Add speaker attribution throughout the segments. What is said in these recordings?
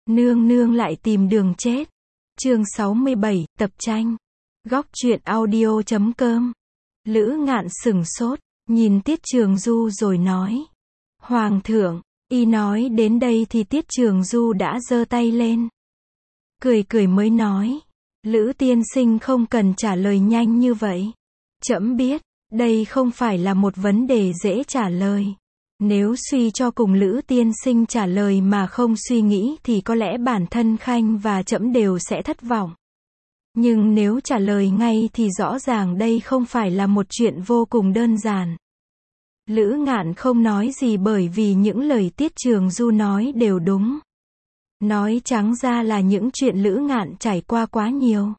Speaker 1: Nương nương lại tìm đường chết. Chương 67, tập tranh. Góc truyện audio.com. Lữ Ngạn sửng sốt, nhìn Tiết Trường Du rồi nói. Hoàng thượng, y nói đến đây thì Tiết Trường Du đã giơ tay lên. Cười cười mới nói. Lữ tiên sinh không cần trả lời nhanh như vậy. Trẫm biết, đây không phải là một vấn đề dễ trả lời. Nếu suy cho cùng Lữ tiên sinh trả lời mà không suy nghĩ thì có lẽ bản thân Khanh và trẫm đều sẽ thất vọng. Nhưng nếu trả lời ngay thì rõ ràng đây không phải là một chuyện vô cùng đơn giản. Lữ Ngạn không nói gì bởi vì những lời Tiết Trường Du nói đều đúng. Nói trắng ra là những chuyện Lữ Ngạn trải qua quá nhiều.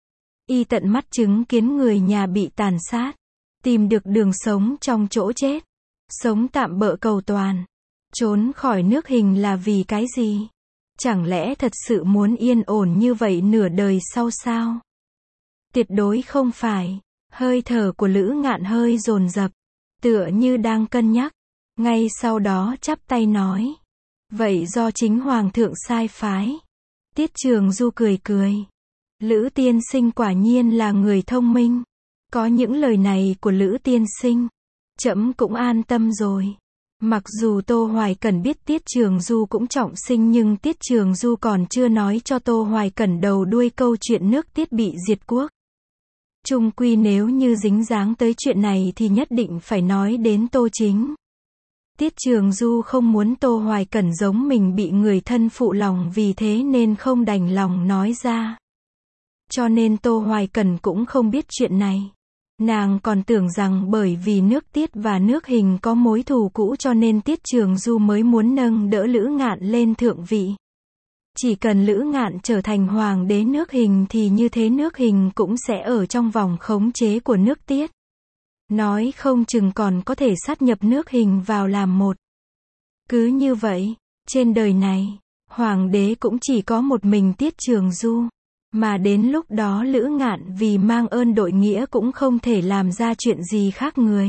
Speaker 1: Y tận mắt chứng kiến người nhà bị tàn sát, tìm được đường sống trong chỗ chết, sống tạm bợ cầu toàn, trốn khỏi nước Hình là vì cái gì? Chẳng lẽ thật sự muốn yên ổn như vậy nửa đời sau sao? Tuyệt đối không phải. Hơi thở của Lữ Ngạn hơi dồn dập, tựa như đang cân nhắc. Ngay sau đó chắp tay nói. Vậy do chính Hoàng thượng sai phái. Tiết Trường Du cười cười. Lữ tiên sinh quả nhiên là người thông minh. Có những lời này của Lữ tiên sinh, trẫm cũng an tâm rồi. Mặc dù Tô Hoài Cẩn biết Tiết Trường Du cũng trọng sinh nhưng Tiết Trường Du còn chưa nói cho Tô Hoài Cẩn đầu đuôi câu chuyện nước Tiết bị diệt quốc. Chung quy nếu như dính dáng tới chuyện này thì nhất định phải nói đến Tô Chính. Tiết Trường Du không muốn Tô Hoài Cẩn giống mình bị người thân phụ lòng vì thế nên không đành lòng nói ra. Cho nên Tô Hoài Cẩn cũng không biết chuyện này. Nàng còn tưởng rằng bởi vì nước Tiết và nước Hình có mối thù cũ cho nên Tiết Trường Du mới muốn nâng đỡ Lữ Ngạn lên thượng vị. Chỉ cần Lữ Ngạn trở thành hoàng đế nước Hình thì như thế nước Hình cũng sẽ ở trong vòng khống chế của nước Tiết. Nói không chừng còn có thể sát nhập nước Hình vào làm một. Cứ như vậy, trên đời này, hoàng đế cũng chỉ có một mình Tiết Trường Du. Mà đến lúc đó Lữ Ngạn vì mang ơn đội nghĩa cũng không thể làm ra chuyện gì khác người.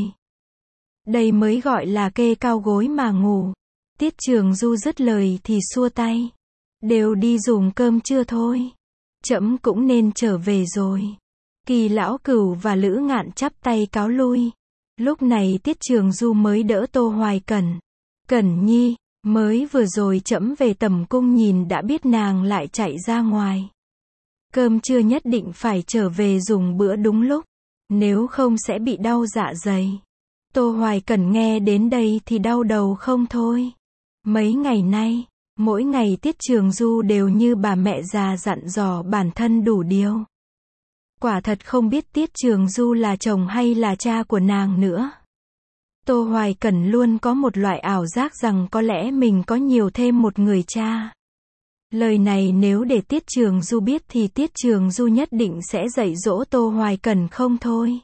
Speaker 1: Đây mới gọi là kê cao gối mà ngủ. Tiết Trường Du dứt lời thì xua tay. Đều đi dùng cơm trưa thôi. Trẫm cũng nên trở về rồi. Kỳ Lão Cửu và Lữ Ngạn chắp tay cáo lui. Lúc này Tiết Trường Du mới đỡ Tô Hoài Cẩn. Cẩn nhi, mới vừa rồi trẫm về tầm cung nhìn đã biết nàng lại chạy ra ngoài. Cơm trưa nhất định phải trở về dùng bữa đúng lúc, nếu không sẽ bị đau dạ dày. Tô Hoài Cẩn nghe đến đây thì đau đầu không thôi. Mấy ngày nay, mỗi ngày Tiết Trường Du đều như bà mẹ già dặn dò bản thân đủ điều. Quả thật không biết Tiết Trường Du là chồng hay là cha của nàng nữa. Tô Hoài Cẩn luôn có một loại ảo giác rằng có lẽ mình có nhiều thêm một người cha. Lời này nếu để Tiết Trường Du biết thì Tiết Trường Du nhất định sẽ dạy dỗ Tô Hoài Cẩn không thôi.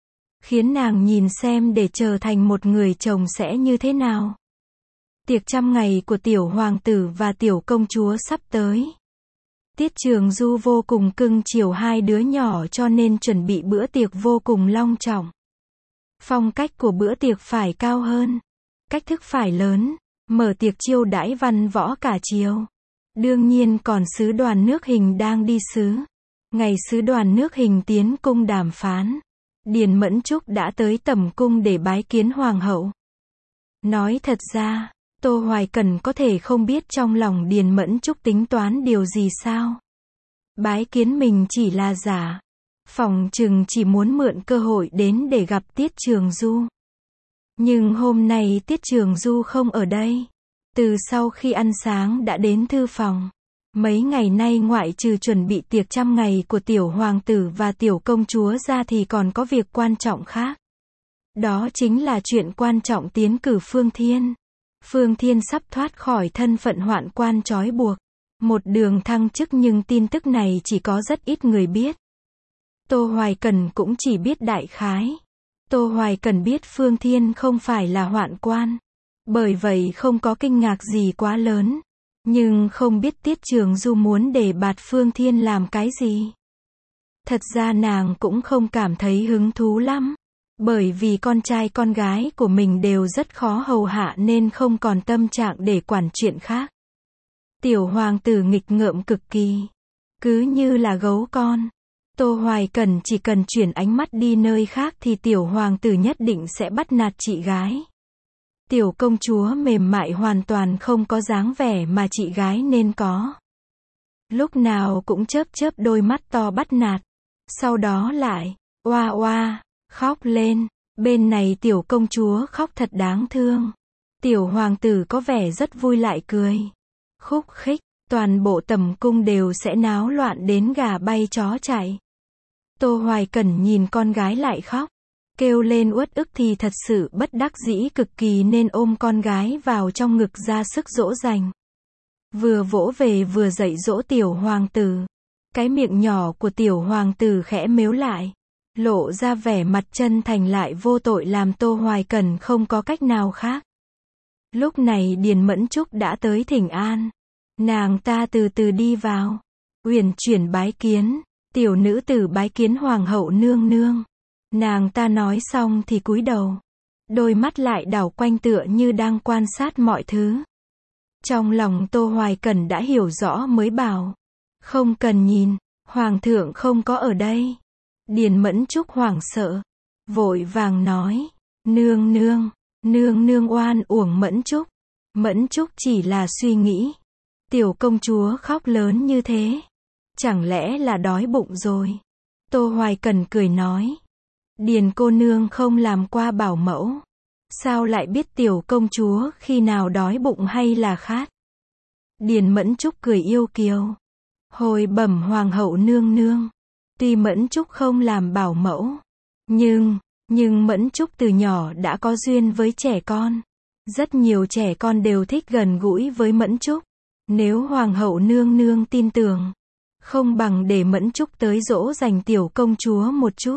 Speaker 1: Khiến nàng nhìn xem để trở thành một người chồng sẽ như thế nào. Tiệc 100 ngày của tiểu hoàng tử và tiểu công chúa sắp tới. Tiết Trường Du vô cùng cưng chiều hai đứa nhỏ cho nên chuẩn bị bữa tiệc vô cùng long trọng. Phong cách của bữa tiệc phải cao hơn. Cách thức phải lớn. Mở tiệc chiêu đãi văn võ cả chiều. Đương nhiên còn sứ đoàn nước Hình đang đi sứ. Ngày sứ đoàn nước Hình tiến cung đàm phán. Điền Mẫn Trúc đã tới tẩm cung để bái kiến hoàng hậu. Nói thật ra, Tô Hoài Cẩn có thể không biết trong lòng Điền Mẫn Trúc tính toán điều gì sao. Bái kiến mình chỉ là giả. Phòng chừng chỉ muốn mượn cơ hội đến để gặp Tiết Trường Du. Nhưng hôm nay Tiết Trường Du không ở đây. Từ sau khi ăn sáng đã đến thư phòng. Mấy ngày nay ngoại trừ chuẩn bị tiệc 100 ngày của tiểu hoàng tử và tiểu công chúa ra thì còn có việc quan trọng khác. Đó chính là chuyện quan trọng tiến cử Phương Thiên. Phương Thiên sắp thoát khỏi thân phận hoạn quan trói buộc. Một đường thăng chức nhưng tin tức này chỉ có rất ít người biết. Tô Hoài Cẩn cũng chỉ biết đại khái. Tô Hoài Cẩn biết Phương Thiên không phải là hoạn quan. Bởi vậy không có kinh ngạc gì quá lớn. Nhưng không biết Tiết Trường Du muốn đề bạt Phương Thiên làm cái gì. Thật ra nàng cũng không cảm thấy hứng thú lắm. Bởi vì con trai con gái của mình đều rất khó hầu hạ nên không còn tâm trạng để quản chuyện khác. Tiểu hoàng tử nghịch ngợm cực kỳ. Cứ như là gấu con. Tô Hoài Cẩn chỉ cần chuyển ánh mắt đi nơi khác thì tiểu hoàng tử nhất định sẽ bắt nạt chị gái. Tiểu công chúa mềm mại hoàn toàn không có dáng vẻ mà chị gái nên có. Lúc nào cũng chớp chớp đôi mắt to bắt nạt. Sau đó lại, oa oa, khóc lên. Bên này tiểu công chúa khóc thật đáng thương. Tiểu hoàng tử có vẻ rất vui lại cười. Khúc khích, toàn bộ tầm cung đều sẽ náo loạn đến gà bay chó chạy. Tô Hoài Cẩn nhìn con gái lại khóc. Kêu lên uất ức thì thật sự bất đắc dĩ cực kỳ nên ôm con gái vào trong ngực ra sức dỗ dành. Vừa vỗ về vừa dạy dỗ tiểu hoàng tử. Cái miệng nhỏ của tiểu hoàng tử khẽ mếu lại. Lộ ra vẻ mặt chân thành lại vô tội làm Tô Hoài Cẩn không có cách nào khác. Lúc này Điền Mẫn Trúc đã tới thỉnh an. Nàng ta từ từ đi vào. Uyển chuyển bái kiến. Tiểu nữ tử bái kiến hoàng hậu nương nương. Nàng ta nói xong thì cúi đầu. Đôi mắt lại đảo quanh tựa như đang quan sát mọi thứ. Trong lòng Tô Hoài Cẩn đã hiểu rõ mới bảo. Không cần nhìn, hoàng thượng không có ở đây. Điền Mẫn Trúc hoảng sợ. Vội vàng nói. Nương nương oan uổng Mẫn Trúc. Mẫn Trúc chỉ là suy nghĩ. Tiểu công chúa khóc lớn như thế. Chẳng lẽ là đói bụng rồi? Tô Hoài Cẩn cười nói. Điền cô nương không làm qua bảo mẫu. Sao lại biết tiểu công chúa khi nào đói bụng hay là khát? Điền Mẫn Trúc cười yêu kiều. Hồi bẩm hoàng hậu nương nương. Tuy Mẫn Trúc không làm bảo mẫu. Nhưng Mẫn Trúc từ nhỏ đã có duyên với trẻ con. Rất nhiều trẻ con đều thích gần gũi với Mẫn Trúc. Nếu hoàng hậu nương nương tin tưởng. Không bằng để Mẫn Trúc tới dỗ dành tiểu công chúa một chút.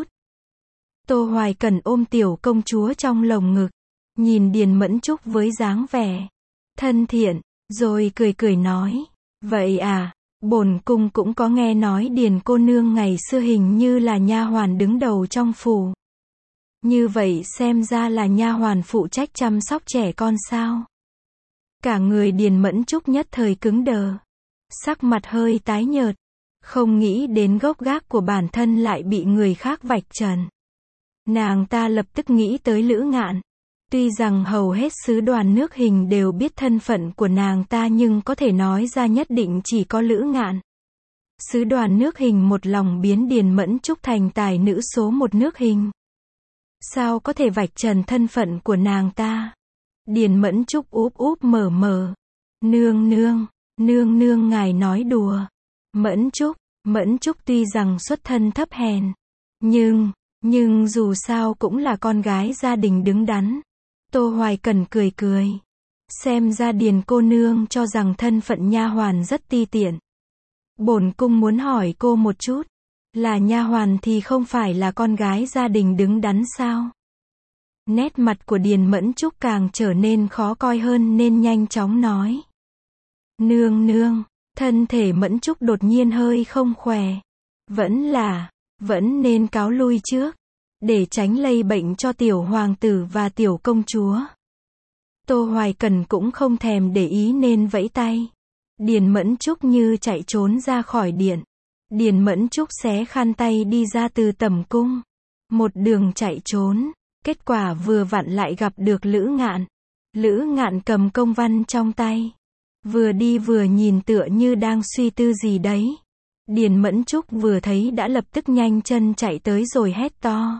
Speaker 1: Tô Hoài Cẩn ôm tiểu công chúa trong lồng ngực. Nhìn Điền Mẫn Trúc với dáng vẻ thân thiện, rồi cười nói. Vậy à, bổn cung cũng có nghe nói Điền cô nương ngày xưa hình như là nha hoàn đứng đầu trong phủ. Như vậy xem ra là nha hoàn phụ trách chăm sóc trẻ con sao? Cả người Điền Mẫn Trúc nhất thời cứng đờ. Sắc mặt hơi tái nhợt. Không nghĩ đến gốc gác của bản thân lại bị người khác vạch trần. Nàng ta lập tức nghĩ tới Lữ Ngạn. Tuy rằng hầu hết sứ đoàn nước Hình đều biết thân phận của nàng ta nhưng có thể nói ra nhất định chỉ có Lữ Ngạn. Sứ đoàn nước Hình một lòng biến Điền Mẫn Trúc thành tài nữ số một nước Hình. Sao có thể vạch trần thân phận của nàng ta? Điền Mẫn Trúc úp úp mở mở. Nương nương ngài nói đùa. Mẫn Trúc tuy rằng xuất thân thấp hèn. Nhưng dù sao cũng là con gái gia đình đứng đắn. Tô Hoài Cẩn cười. Xem ra Điền cô nương cho rằng thân phận nha hoàn rất ti tiện. Bổn cung muốn hỏi cô một chút. Là nha hoàn thì không phải là con gái gia đình đứng đắn sao? Nét mặt của Điền Mẫn Trúc càng trở nên khó coi hơn nên nhanh chóng nói. Nương, thân thể Mẫn Trúc đột nhiên hơi không khỏe. Vẫn nên cáo lui trước. Để tránh lây bệnh cho tiểu hoàng tử và tiểu công chúa. Tô Hoài Cẩn cũng không thèm để ý nên vẫy tay. Điền Mẫn Trúc như chạy trốn ra khỏi điện. Điền Mẫn Trúc xé khăn tay đi ra từ tầm cung. Một đường chạy trốn. Kết quả vừa vặn lại gặp được Lữ Ngạn. Lữ Ngạn cầm công văn trong tay. Vừa đi vừa nhìn tựa như đang suy tư gì đấy. Điền Mẫn Trúc vừa thấy đã lập tức nhanh chân chạy tới rồi hét to.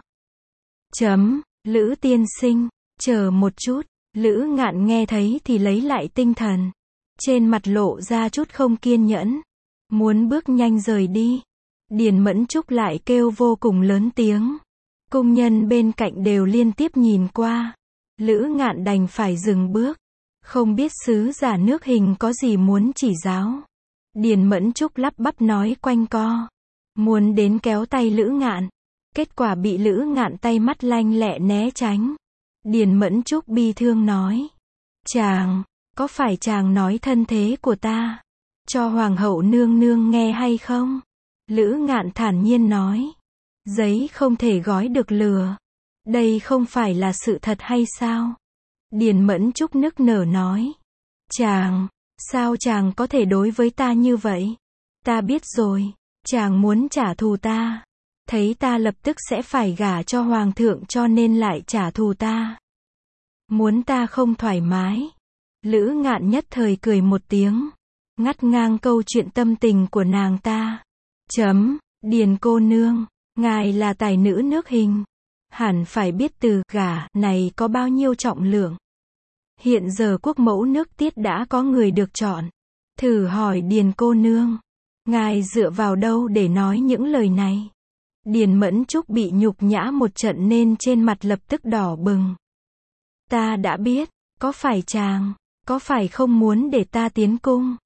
Speaker 1: Lữ tiên sinh, chờ một chút. Lữ Ngạn nghe thấy thì lấy lại tinh thần. Trên mặt lộ ra chút không kiên nhẫn. Muốn bước nhanh rời đi. Điền Mẫn Trúc lại kêu vô cùng lớn tiếng. Cung nhân bên cạnh đều liên tiếp nhìn qua. Lữ Ngạn đành phải dừng bước. Không biết sứ giả nước Hình có gì muốn chỉ giáo. Điền Mẫn Trúc lắp bắp nói quanh co. Muốn đến kéo tay Lữ Ngạn. Kết quả bị Lữ Ngạn tay mắt lanh lẹ né tránh. Điền Mẫn Trúc bi thương nói. Có phải chàng nói thân thế của ta cho hoàng hậu nương nương nghe hay không? Lữ Ngạn thản nhiên nói. Giấy không thể gói được lửa. Đây không phải là sự thật hay sao? Điền Mẫn Trúc nức nở nói. Sao chàng có thể đối với ta như vậy? Ta biết rồi, chàng muốn trả thù ta. Thấy ta lập tức sẽ phải gả cho hoàng thượng cho nên lại trả thù ta. Muốn ta không thoải mái. Lữ Ngạn nhất thời cười một tiếng, ngắt ngang câu chuyện tâm tình của nàng ta. Điền cô nương, ngài là tài nữ nước Hình. Hẳn phải biết từ gả này có bao nhiêu trọng lượng. Hiện giờ quốc mẫu nước Tiết đã có người được chọn. Thử hỏi Điền cô nương, ngài dựa vào đâu để nói những lời này? Điền Mẫn Trúc bị nhục nhã một trận nên trên mặt lập tức đỏ bừng. Ta đã biết, có phải không muốn để ta tiến cung?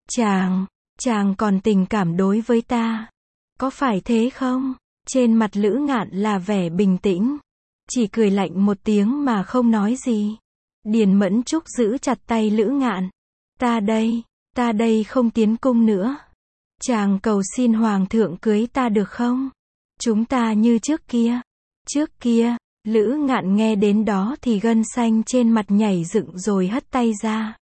Speaker 1: Chàng còn tình cảm đối với ta. Có phải thế không? Trên mặt Lữ Ngạn là vẻ bình tĩnh. Chỉ cười lạnh một tiếng mà không nói gì. Điền Mẫn Trúc giữ chặt tay Lữ Ngạn. Ta đây không tiến cung nữa. Chàng cầu xin hoàng thượng cưới ta được không? Chúng ta như trước kia. Trước kia, Lữ Ngạn nghe đến đó thì gân xanh trên mặt nhảy dựng rồi hất tay ra.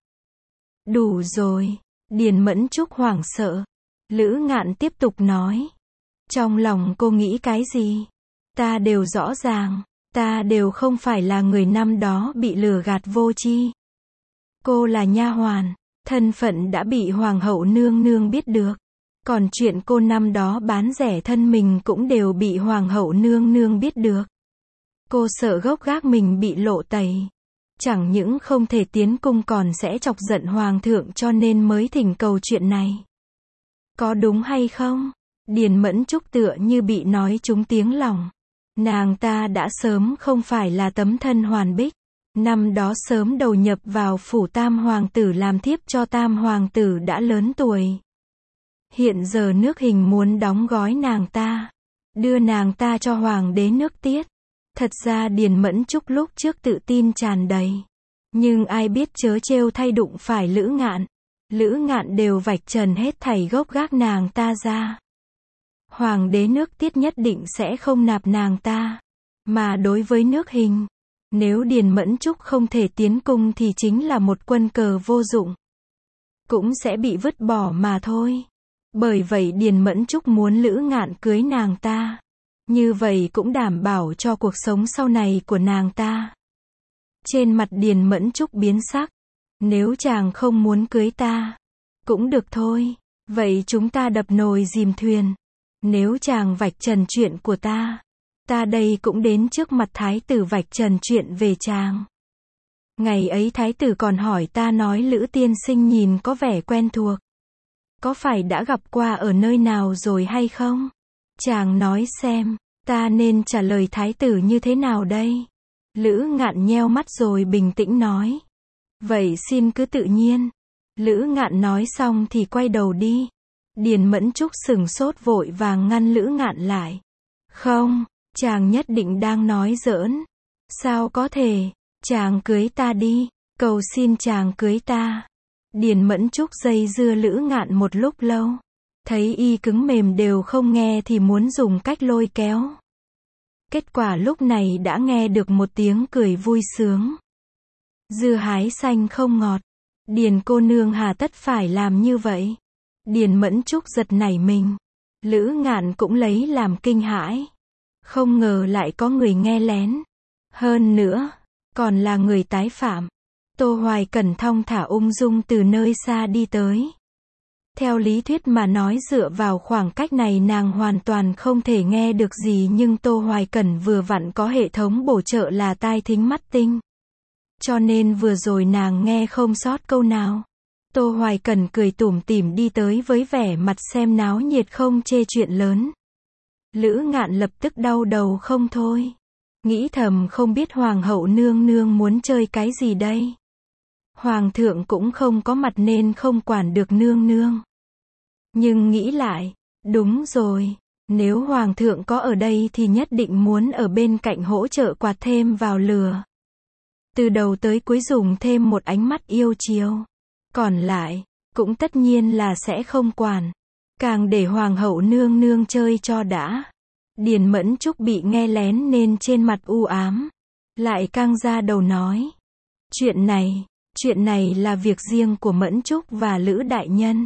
Speaker 1: Đủ rồi. Điền Mẫn Trúc hoảng sợ. Lữ Ngạn tiếp tục nói. Trong lòng cô nghĩ cái gì? Ta đều rõ ràng. Ta đều không phải là người năm đó bị lừa gạt vô tri. Cô là nha hoàn. Thân phận đã bị hoàng hậu nương nương biết được. Còn chuyện cô năm đó bán rẻ thân mình cũng đều bị hoàng hậu nương nương biết được. Cô sợ gốc gác mình bị lộ tẩy. Chẳng những không thể tiến cung còn sẽ chọc giận hoàng thượng cho nên mới thỉnh cầu chuyện này. Có đúng hay không? Điền Mẫn Trúc tựa như bị nói trúng tiếng lòng. Nàng ta đã sớm không phải là tấm thân hoàn bích. Năm đó sớm đầu nhập vào phủ tam hoàng tử làm thiếp cho tam hoàng tử đã lớn tuổi. Hiện giờ nước Hình muốn đóng gói nàng ta. Đưa nàng ta cho hoàng đế nước Tiết. Thật ra Điền Mẫn Trúc lúc trước tự tin tràn đầy. Nhưng ai biết chớ trêu thay đụng phải Lữ Ngạn. Lữ Ngạn đều vạch trần hết thảy gốc gác nàng ta ra. Hoàng đế nước Tiết nhất định sẽ không nạp nàng ta. Mà đối với nước Hình, nếu Điền Mẫn Trúc không thể tiến cung thì chính là một quân cờ vô dụng. Cũng sẽ bị vứt bỏ mà thôi. Bởi vậy Điền Mẫn Trúc muốn Lữ Ngạn cưới nàng ta. Như vậy cũng đảm bảo cho cuộc sống sau này của nàng ta. Trên mặt Điền Mẫn Trúc biến sắc. Nếu chàng không muốn cưới ta, cũng được thôi. Vậy chúng ta đập nồi dìm thuyền. Nếu chàng vạch trần chuyện của ta đây cũng đến trước mặt thái tử vạch trần chuyện về chàng. Ngày ấy thái tử còn hỏi ta nói Lữ tiên sinh nhìn có vẻ quen thuộc. Có phải đã gặp qua ở nơi nào rồi hay không? Chàng nói xem, ta nên trả lời thái tử như thế nào đây? Lữ Ngạn nheo mắt rồi bình tĩnh nói. Vậy xin cứ tự nhiên. Lữ Ngạn nói xong thì quay đầu đi. Điền Mẫn Trúc sửng sốt vội vàng ngăn Lữ Ngạn lại. Không, chàng nhất định đang nói giỡn. Sao có thể, chàng cưới ta đi, cầu xin chàng cưới ta. Điền Mẫn Trúc dây dưa Lữ Ngạn một lúc lâu. Thấy y cứng mềm đều không nghe thì muốn dùng cách lôi kéo. Kết quả lúc này đã nghe được một tiếng cười vui sướng. Dưa hái xanh không ngọt. Điền cô nương hà tất phải làm như vậy? Điền Mẫn Trúc giật nảy mình. Lữ Ngạn cũng lấy làm kinh hãi. Không ngờ lại có người nghe lén. Hơn nữa, còn là người tái phạm. Tô Hoài Cẩn thong thả ung dung từ nơi xa đi tới. Theo lý thuyết mà nói dựa vào khoảng cách này nàng hoàn toàn không thể nghe được gì nhưng Tô Hoài Cẩn vừa vặn có hệ thống bổ trợ là tai thính mắt tinh. Cho nên vừa rồi nàng nghe không sót câu nào. Tô Hoài Cẩn cười tủm tỉm đi tới với vẻ mặt xem náo nhiệt không chê chuyện lớn. Lữ Ngạn lập tức đau đầu không thôi. Nghĩ thầm không biết hoàng hậu nương nương muốn chơi cái gì đây. Hoàng thượng cũng không có mặt nên không quản được nương nương. Nhưng nghĩ lại, đúng rồi, nếu hoàng thượng có ở đây thì nhất định muốn ở bên cạnh hỗ trợ quạt thêm vào lửa. Từ đầu tới cuối dùng thêm một ánh mắt yêu chiều. Còn lại, cũng tất nhiên là sẽ không quản. Càng để hoàng hậu nương nương chơi cho đã. Điền Mẫn Trúc bị nghe lén nên trên mặt u ám. Lại căng ra đầu nói. Chuyện này, Chuyện này là việc riêng của Mẫn Trúc và Lữ đại nhân.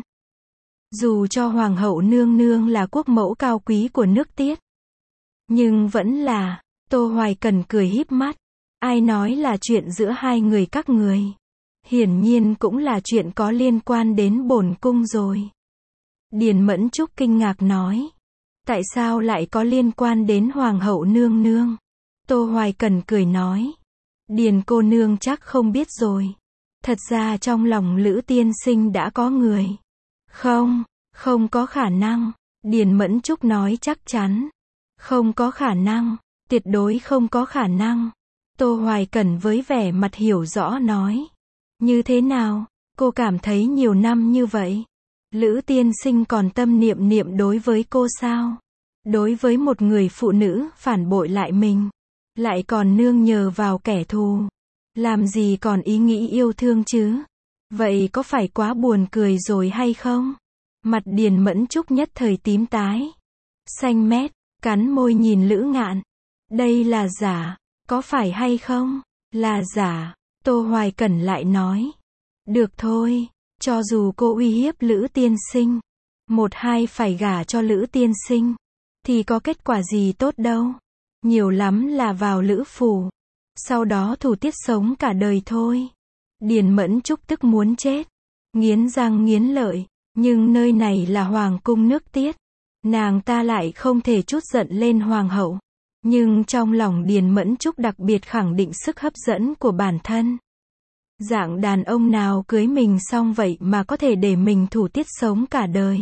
Speaker 1: Dù cho Hoàng hậu nương nương là quốc mẫu cao quý của nước Tiết, nhưng vẫn là, Tô Hoài Cần cười híp mắt. Ai nói là chuyện giữa hai người các người? Hiển nhiên cũng là chuyện có liên quan đến bổn cung rồi. Điền Mẫn Trúc kinh ngạc nói. Tại sao lại có liên quan đến Hoàng hậu nương nương? Tô Hoài Cần cười nói. Điền cô nương chắc không biết rồi. Thật ra trong lòng Lữ tiên sinh đã có người. Không, không có khả năng. Điền Mẫn Trúc nói chắc chắn. Không có khả năng, tuyệt đối không có khả năng. Tô Hoài Cần với vẻ mặt hiểu rõ nói. Như thế nào, cô cảm thấy nhiều năm như vậy, Lữ tiên sinh còn tâm niệm niệm đối với cô sao? Đối với một người phụ nữ phản bội lại mình, lại còn nương nhờ vào kẻ thù, làm gì còn ý nghĩ yêu thương chứ? Vậy có phải quá buồn cười rồi hay không? Mặt Điền Mẫn Trúc nhất thời tím tái, xanh mét, cắn môi nhìn Lữ Ngạn. Đây là giả, có phải hay không? Là giả. Tô Hoài Cẩn lại nói. Được thôi, cho dù cô uy hiếp Lữ tiên sinh, một hai phải gả cho Lữ tiên sinh, thì có kết quả gì tốt đâu. Nhiều lắm là vào Lữ phủ, sau đó thủ tiết sống cả đời thôi. Điền Mẫn Trúc tức muốn chết, nghiến răng nghiến lợi, nhưng nơi này là hoàng cung nước Tiết, nàng ta lại không thể trút giận lên hoàng hậu. Nhưng trong lòng Điền Mẫn Trúc đặc biệt khẳng định sức hấp dẫn của bản thân. Dạng đàn ông nào cưới mình xong vậy mà có thể để mình thủ tiết sống cả đời.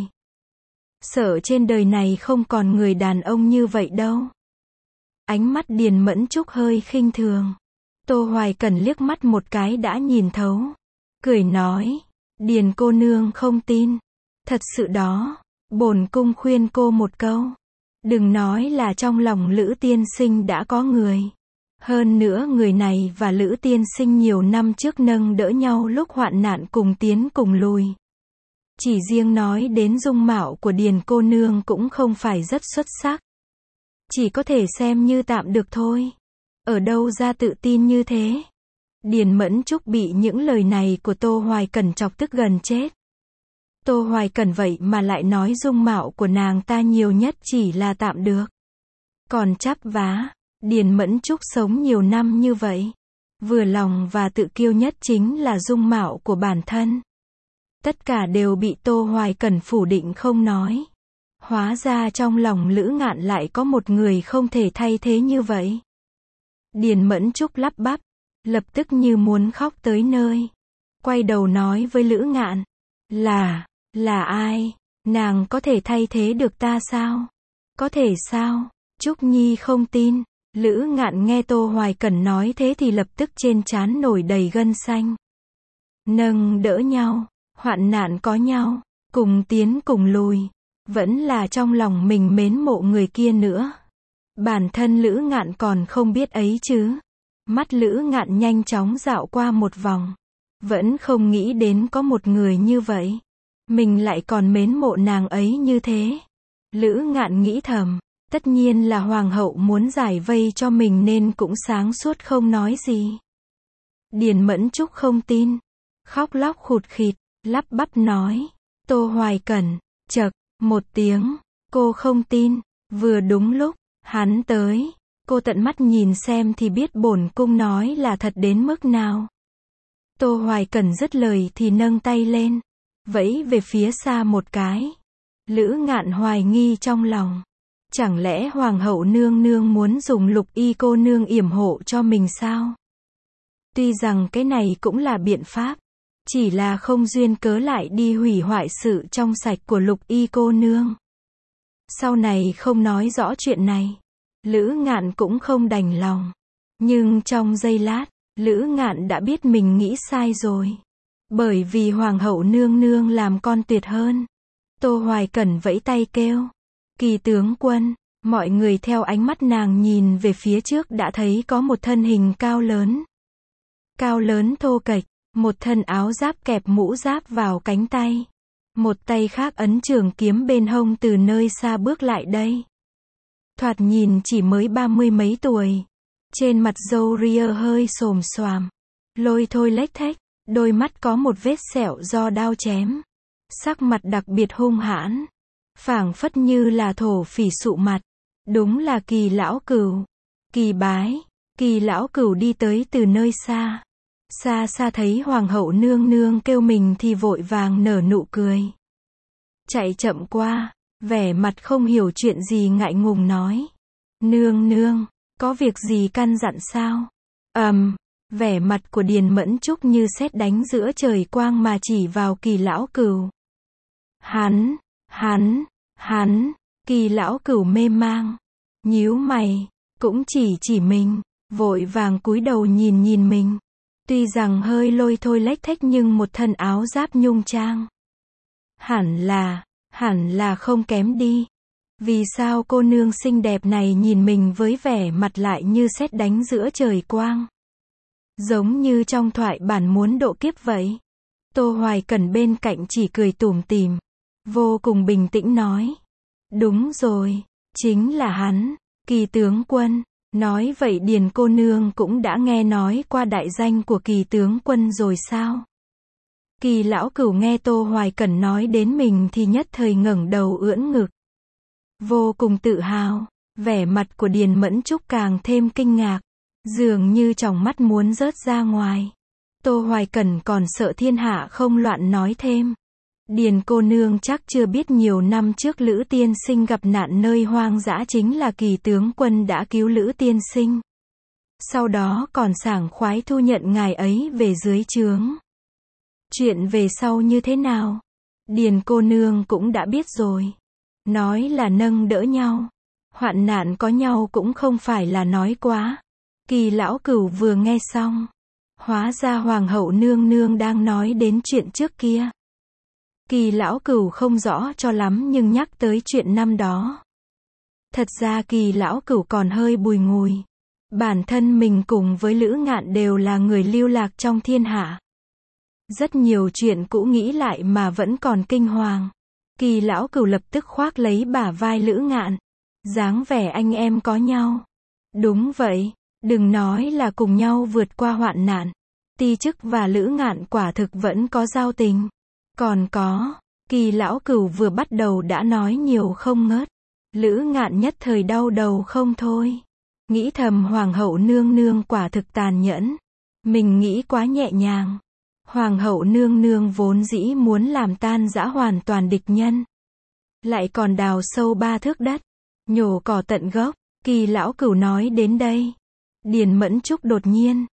Speaker 1: Sợ trên đời này không còn người đàn ông như vậy đâu. Ánh mắt Điền Mẫn Trúc hơi khinh thường. Tô Hoài Cần liếc mắt một cái đã nhìn thấu. Cười nói, Điền cô nương không tin. Thật sự đó, bổn cung khuyên cô một câu. Đừng nói là trong lòng Lữ tiên sinh đã có người. Hơn nữa người này và Lữ tiên sinh nhiều năm trước nâng đỡ nhau lúc hoạn nạn cùng tiến cùng lùi. Chỉ riêng nói đến dung mạo của Điền cô nương cũng không phải rất xuất sắc. Chỉ có thể xem như tạm được thôi. Ở đâu ra tự tin như thế? Điền Mẫn Trúc bị những lời này của Tô Hoài Cẩn chọc tức gần chết. Tô Hoài Cẩn vậy mà lại nói dung mạo của nàng ta nhiều nhất chỉ là tạm được. Còn chắp vá, Điền Mẫn Trúc sống nhiều năm như vậy. Vừa lòng và tự kiêu nhất chính là dung mạo của bản thân. Tất cả đều bị Tô Hoài Cẩn phủ định không nói. Hóa ra trong lòng Lữ Ngạn lại có một người không thể thay thế như vậy. Điền Mẫn Trúc lắp bắp, lập tức như muốn khóc tới nơi. Quay đầu nói với Lữ Ngạn, là ai? Nàng có thể thay thế được ta sao? Có thể sao? Trúc Nhi không tin. Lữ Ngạn nghe Tô Hoài Cẩn nói thế thì lập tức trên trán nổi đầy gân xanh. Nâng đỡ nhau, hoạn nạn có nhau, cùng tiến cùng lùi, vẫn là trong lòng mình mến mộ người kia nữa. Bản thân Lữ Ngạn còn không biết ấy chứ. Mắt Lữ Ngạn nhanh chóng dạo qua một vòng, vẫn không nghĩ đến có một người như vậy. Mình lại còn mến mộ nàng ấy như thế. Lữ Ngạn nghĩ thầm, tất nhiên là hoàng hậu muốn giải vây cho mình nên cũng sáng suốt không nói gì. Điền Mẫn Trúc không tin, khóc lóc khụt khịt, lắp bắp nói, Tô Hoài Cẩn, chậc, một tiếng, cô không tin. Vừa đúng lúc, hắn tới, cô tận mắt nhìn xem thì biết bổn cung nói là thật đến mức nào. Tô Hoài Cẩn dứt lời thì nâng tay lên, vẫy về phía xa một cái. Lữ Ngạn hoài nghi trong lòng. Chẳng lẽ Hoàng hậu nương nương muốn dùng Lục Y cô nương yểm hộ cho mình sao? Tuy rằng cái này cũng là biện pháp, chỉ là không duyên cớ lại đi hủy hoại sự trong sạch của Lục Y cô nương. Sau này không nói rõ chuyện này, Lữ Ngạn cũng không đành lòng. Nhưng trong giây lát, Lữ Ngạn đã biết mình nghĩ sai rồi. Bởi vì Hoàng hậu nương nương làm con tuyệt hơn. Tô Hoài Cẩn vẫy tay kêu, Kỳ tướng quân. Mọi người theo ánh mắt nàng nhìn về phía trước đã thấy có một thân hình cao lớn thô kệch, một thân áo giáp kẹp mũ giáp vào cánh tay, một tay khác ấn trường kiếm bên hông từ nơi xa bước lại đây. Thoạt nhìn chỉ mới 30 mấy tuổi, trên mặt râu ria hơi xồm xoàm, lôi thôi lếch thếch, Đôi mắt có một vết sẹo do đao chém. Sắc mặt đặc biệt hung hãn. Phảng phất như là thổ phỉ sụ mặt. Đúng là Kỳ lão cửu. Kỳ bái. Kỳ lão cửu đi tới từ nơi xa. Xa xa thấy hoàng hậu nương nương kêu mình thì vội vàng nở nụ cười. Chạy chậm qua, vẻ mặt không hiểu chuyện gì ngại ngùng nói. Nương nương, có việc gì căn dặn sao? Vẻ mặt của Điền Mẫn Trúc như sét đánh giữa trời quang mà chỉ vào Kỳ lão cửu. Hắn, Kỳ lão cửu mê mang, nhíu mày, cũng chỉ mình, vội vàng cúi đầu nhìn mình. Tuy rằng hơi lôi thôi lếch thếch nhưng một thân áo giáp nhung trang. Hẳn là không kém đi. Vì sao cô nương xinh đẹp này nhìn mình với vẻ mặt lại như sét đánh giữa trời quang? Giống như trong thoại bản muốn độ kiếp vậy. Tô Hoài Cẩn bên cạnh chỉ cười tủm tỉm, vô cùng bình tĩnh nói. Đúng rồi, chính là hắn, Kỳ tướng quân. Nói vậy Điền cô nương cũng đã nghe nói qua đại danh của Kỳ tướng quân rồi sao? Kỳ lão cửu nghe Tô Hoài Cẩn nói đến mình thì nhất thời ngẩng đầu ưỡn ngực. Vô cùng tự hào, vẻ mặt của Điền Mẫn Trúc càng thêm kinh ngạc, dường như tròng mắt muốn rớt ra ngoài. Tô Hoài Cẩn còn sợ thiên hạ không loạn nói thêm. Điền cô nương chắc chưa biết nhiều năm trước Lữ tiên sinh gặp nạn nơi hoang dã chính là Kỳ tướng quân đã cứu Lữ tiên sinh. Sau đó còn sảng khoái thu nhận ngài ấy về dưới trướng. Chuyện về sau như thế nào? Điền cô nương cũng đã biết rồi. Nói là nâng đỡ nhau. Hoạn nạn có nhau cũng không phải là nói quá. Kỳ lão cửu vừa nghe xong. Hóa ra hoàng hậu nương nương đang nói đến chuyện trước kia. Kỳ lão cửu không rõ cho lắm nhưng nhắc tới chuyện năm đó. Thật ra Kỳ lão cửu còn hơi bùi ngùi. Bản thân mình cùng với Lữ Ngạn đều là người lưu lạc trong thiên hạ. Rất nhiều chuyện cũ nghĩ lại mà vẫn còn kinh hoàng. Kỳ lão cửu lập tức khoác lấy bả vai Lữ Ngạn. Dáng vẻ anh em có nhau. Đúng vậy, đừng nói là cùng nhau vượt qua hoạn nạn. Ti Chức và Lữ Ngạn quả thực vẫn có giao tình. Còn có, Kỳ lão cửu vừa bắt đầu đã nói nhiều không ngớt. Lữ Ngạn nhất thời đau đầu không thôi. Nghĩ thầm hoàng hậu nương nương quả thực tàn nhẫn. Mình nghĩ quá nhẹ nhàng. Hoàng hậu nương nương vốn dĩ muốn làm tan rã hoàn toàn địch nhân. Lại còn đào sâu 3 thước đất. Nhổ cỏ tận gốc. Kỳ lão cửu nói đến đây. Điền Mẫn Trúc đột nhiên.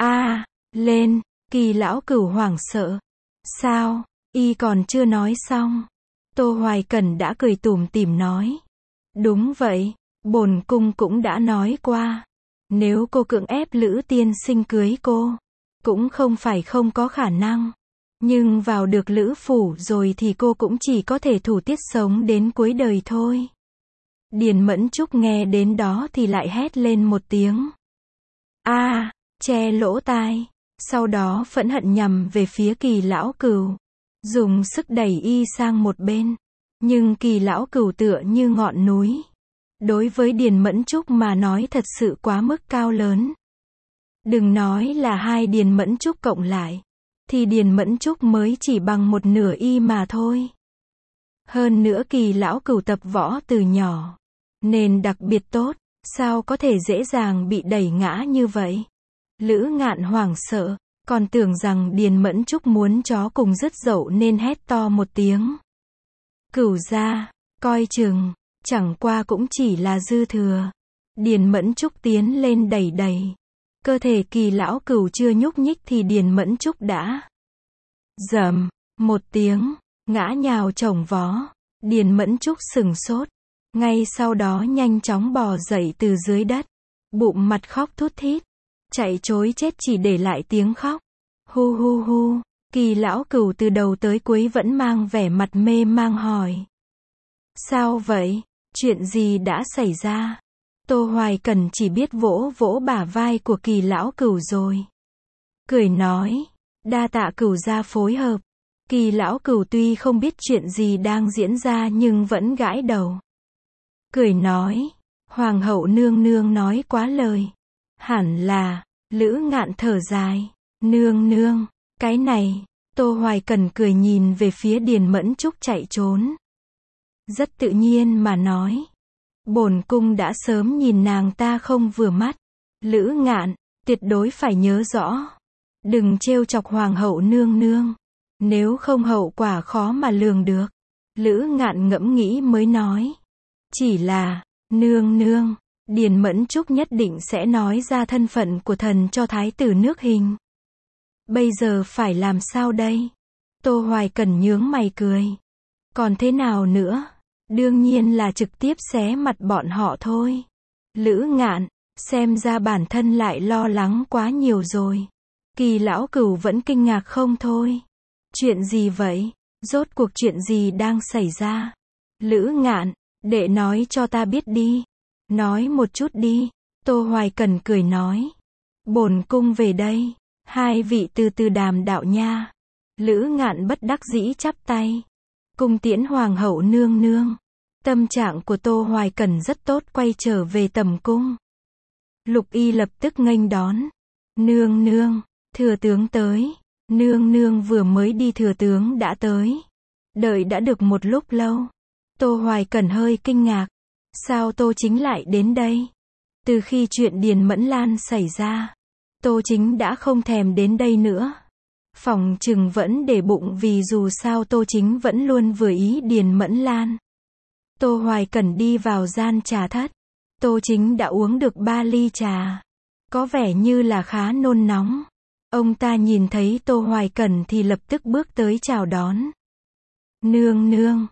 Speaker 1: Lên. Kỳ lão cửu hoảng sợ. Sao? Y còn chưa nói xong. Tô Hoài Cẩn đã cười tủm tỉm nói. Đúng vậy, bổn cung cũng đã nói qua. Nếu cô cưỡng ép Lữ tiên sinh cưới cô, cũng không phải không có khả năng. Nhưng vào được Lữ phủ rồi thì cô cũng chỉ có thể thủ tiết sống đến cuối đời thôi. Điền Mẫn Trúc nghe đến đó thì lại hét lên một tiếng. Che lỗ tai. Sau đó phẫn hận nhằm về phía Kỳ lão cửu. Dùng sức đẩy y sang một bên. Nhưng Kỳ lão cửu tựa như ngọn núi. Đối với Điền Mẫn Trúc mà nói thật sự quá mức cao lớn. Đừng nói là hai Điền Mẫn Trúc cộng lại. Thì Điền Mẫn Trúc mới chỉ bằng một nửa y mà thôi. Hơn nữa Kỳ lão cửu tập võ từ nhỏ. Nên đặc biệt tốt. Sao có thể dễ dàng bị đẩy ngã như vậy? Lữ Ngạn hoảng sợ. Còn tưởng rằng Điền Mẫn Trúc muốn chó cùng dứt dậu nên hét to một tiếng. Cửu gia, coi chừng, chẳng qua cũng chỉ là dư thừa. Điền Mẫn Trúc tiến lên đẩy đẩy. Cơ thể Kỳ lão cửu chưa nhúc nhích thì Điền Mẫn Trúc đã rầm một tiếng, ngã nhào chồng vó. Điền Mẫn Trúc sừng sốt. Ngay sau đó nhanh chóng bò dậy từ dưới đất. Bụng mặt khóc thút thít. Chạy trối chết chỉ để lại tiếng khóc. Hu hu hu. Kỳ lão cửu từ đầu tới cuối vẫn mang vẻ mặt mê mang hỏi. Sao vậy? Chuyện gì đã xảy ra? Tô Hoài Cẩn chỉ biết vỗ vỗ bả vai của Kỳ lão cửu rồi. Cười nói. Đa tạ cửu gia phối hợp. Kỳ lão cửu tuy không biết chuyện gì đang diễn ra nhưng vẫn gãi đầu. Cười nói. Hoàng hậu nương nương nói quá lời. Hẳn là. Lữ Ngạn thở dài. Nương nương. Cái này, Tô Hoài Cần cười nhìn về phía Điền Mẫn Trúc chạy trốn. Rất tự nhiên mà nói. Bổn cung đã sớm nhìn nàng ta không vừa mắt. Lữ Ngạn, tuyệt đối phải nhớ rõ. Đừng trêu chọc hoàng hậu nương nương. Nếu không hậu quả khó mà lường được. Lữ Ngạn ngẫm nghĩ mới nói. Chỉ là, nương nương, Điền Mẫn Trúc nhất định sẽ nói ra thân phận của thần cho thái tử nước Hình. Bây giờ phải làm sao đây? Tô Hoài Cần nhướng mày cười. Còn thế nào nữa? Đương nhiên là trực tiếp xé mặt bọn họ thôi. Lữ Ngạn, xem ra bản thân lại lo lắng quá nhiều rồi. Kỳ lão cửu vẫn kinh ngạc không thôi. Chuyện gì vậy? Rốt cuộc chuyện gì đang xảy ra? Lữ Ngạn, đệ nói cho ta biết đi. Nói một chút đi. Tô Hoài Cần cười nói. Bổn cung về đây. Hai vị từ từ đàm đạo nha. Lữ Ngạn bất đắc dĩ chắp tay. Cung tiễn hoàng hậu nương nương. Tâm trạng của Tô Hoài Cần rất tốt, quay trở về tầm cung. Lục Y lập tức nghênh đón. Nương nương, thừa tướng tới. Nương nương vừa mới đi, thừa tướng đã tới. Đợi đã được một lúc lâu. Tô Hoài Cần hơi kinh ngạc. Sao Tô Chính lại đến đây? Từ khi chuyện Điền Mẫn Lan xảy ra, Tô Chính đã không thèm đến đây nữa. Phòng trừng vẫn để bụng, vì dù sao Tô Chính vẫn luôn vừa ý Điền Mẫn Lan. Tô Hoài Cần đi vào gian trà thất. Tô Chính đã uống được 3 ly trà. Có vẻ như là khá nôn nóng. Ông ta nhìn thấy Tô Hoài Cần thì lập tức bước tới chào đón. Nương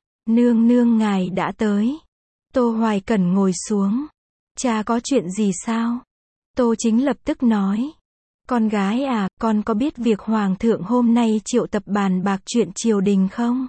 Speaker 1: nương ngài đã tới. Tô Hoài Cần ngồi xuống. Cha có chuyện gì sao? Tô Chính lập tức nói. Con gái à, con có biết việc Hoàng thượng hôm nay triệu tập bàn bạc chuyện triều đình không?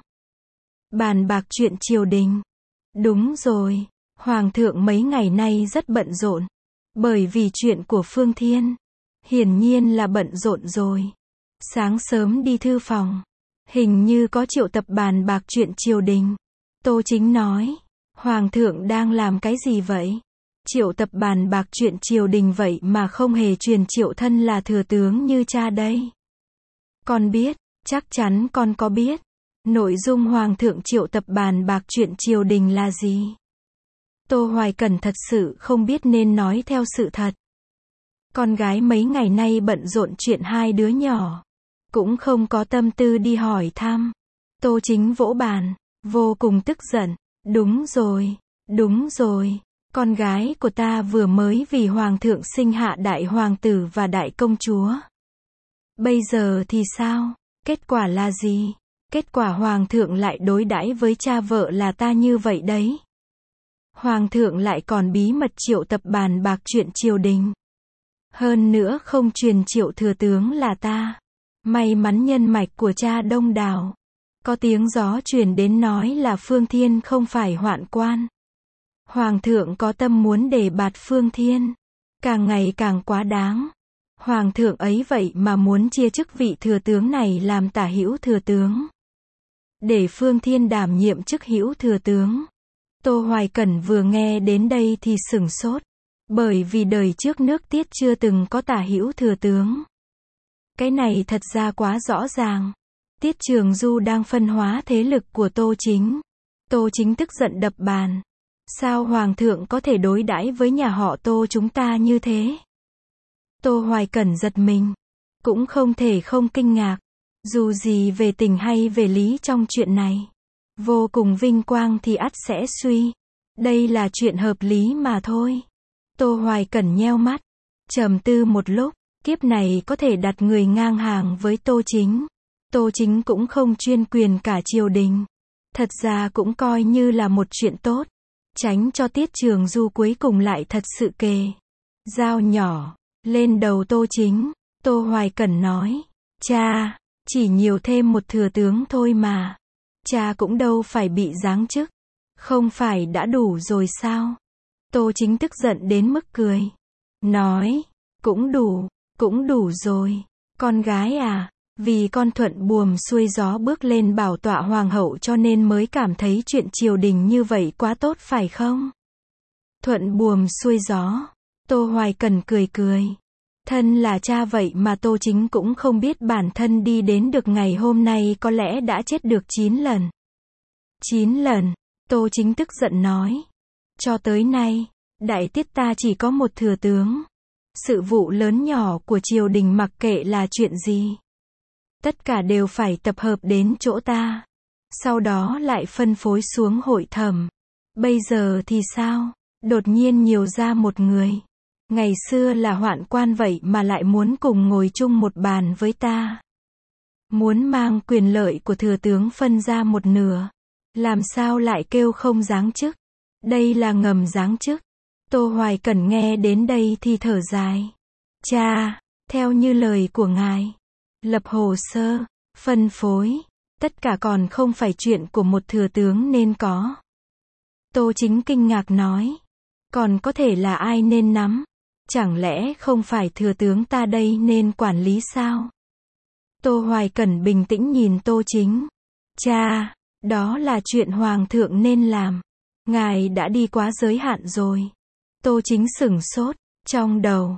Speaker 1: Bàn bạc chuyện triều đình? Đúng rồi, Hoàng thượng mấy ngày nay rất bận rộn. Bởi vì chuyện của Phương Thiên. Hiển nhiên là bận rộn rồi. Sáng sớm đi thư phòng. Hình như có triệu tập bàn bạc chuyện triều đình. Tô Chính nói. Hoàng thượng đang làm cái gì vậy? Triệu tập bàn bạc chuyện triều đình vậy mà không hề truyền triệu thân là thừa tướng như cha đây. Con biết, chắc chắn con có biết. Nội dung Hoàng thượng triệu tập bàn bạc chuyện triều đình là gì? Tô Hoài Cần thật sự không biết nên nói theo sự thật. Con gái mấy ngày nay bận rộn chuyện hai đứa nhỏ. Cũng không có tâm tư đi hỏi thăm. Tô Chính vỗ bàn, vô cùng tức giận. Đúng rồi. Con gái của ta vừa mới vì Hoàng thượng sinh hạ đại hoàng tử và đại công chúa. Bây giờ thì sao? Kết quả là gì? Kết quả Hoàng thượng lại đối đãi với cha vợ là ta như vậy đấy. Hoàng thượng lại còn bí mật triệu tập bàn bạc chuyện triều đình. Hơn nữa không truyền triệu thừa tướng là ta. May mắn nhân mạch của cha đông đảo. Có tiếng gió truyền đến nói là Phương Thiên không phải hoạn quan. Hoàng thượng có tâm muốn đề bạt Phương Thiên. Càng ngày càng quá đáng. Hoàng thượng ấy vậy mà muốn chia chức vị thừa tướng này làm tả hữu thừa tướng. Để Phương Thiên đảm nhiệm chức hữu thừa tướng. Tô Hoài Cần vừa nghe đến đây thì sửng sốt. Bởi vì đời trước nước Tiết chưa từng có tả hữu thừa tướng. Cái này thật ra quá rõ ràng. Tiết Trường Du đang phân hóa thế lực của Tô Chính. Tô Chính tức giận đập bàn. Sao Hoàng thượng có thể đối đãi với nhà họ Tô chúng ta như thế? Tô Hoài Cần giật mình. Cũng không thể không kinh ngạc. Dù gì về tình hay về lý trong chuyện này. Vô cùng vinh quang thì ắt sẽ suy. Đây là chuyện hợp lý mà thôi. Tô Hoài Cần nheo mắt. Trầm tư một lúc. Kiếp này có thể đặt người ngang hàng với Tô Chính. Tô Chính cũng không chuyên quyền cả triều đình. Thật ra cũng coi như là một chuyện tốt. Tránh cho Tiết Trường Du cuối cùng lại thật sự kề dao nhỏ lên đầu Tô Chính. Tô Hoài Cần nói. Cha, chỉ nhiều thêm một thừa tướng thôi mà. Cha cũng đâu phải bị giáng chức. Không phải đã đủ rồi sao? Tô Chính tức giận đến mức cười. Nói. Cũng đủ rồi. Con gái à, vì con thuận buồm xuôi gió bước lên bảo tọa hoàng hậu cho nên mới cảm thấy chuyện triều đình như vậy quá tốt phải không? Thuận buồm xuôi gió. Tô Hoài Cần cười. Thân là cha vậy mà Tô Chính cũng không biết bản thân đi đến được ngày hôm nay có lẽ đã chết được 9 lần. 9 lần, Tô Chính tức giận nói. Cho tới nay, đại tiết ta chỉ có một thừa tướng. Sự vụ lớn nhỏ của triều đình mặc kệ là chuyện gì. Tất cả đều phải tập hợp đến chỗ ta. Sau đó lại phân phối xuống hội thẩm. Bây giờ thì sao? Đột nhiên nhiều ra một người. Ngày xưa là hoạn quan vậy mà lại muốn cùng ngồi chung một bàn với ta. Muốn mang quyền lợi của thừa tướng phân ra một nửa. Làm sao lại kêu không giáng chức? Đây là ngầm giáng chức. Tô Hoài Cẩn nghe đến đây thì thở dài. Cha, theo như lời của ngài, lập hồ sơ, phân phối, tất cả còn không phải chuyện của một thừa tướng nên có. Tô Chính kinh ngạc nói. Còn có thể là ai nên nắm? Chẳng lẽ không phải thừa tướng ta đây nên quản lý sao? Tô Hoài Cẩn bình tĩnh nhìn Tô Chính. Cha, đó là chuyện hoàng thượng nên làm. Ngài đã đi quá giới hạn rồi. Tô Chính sửng sốt, trong đầu,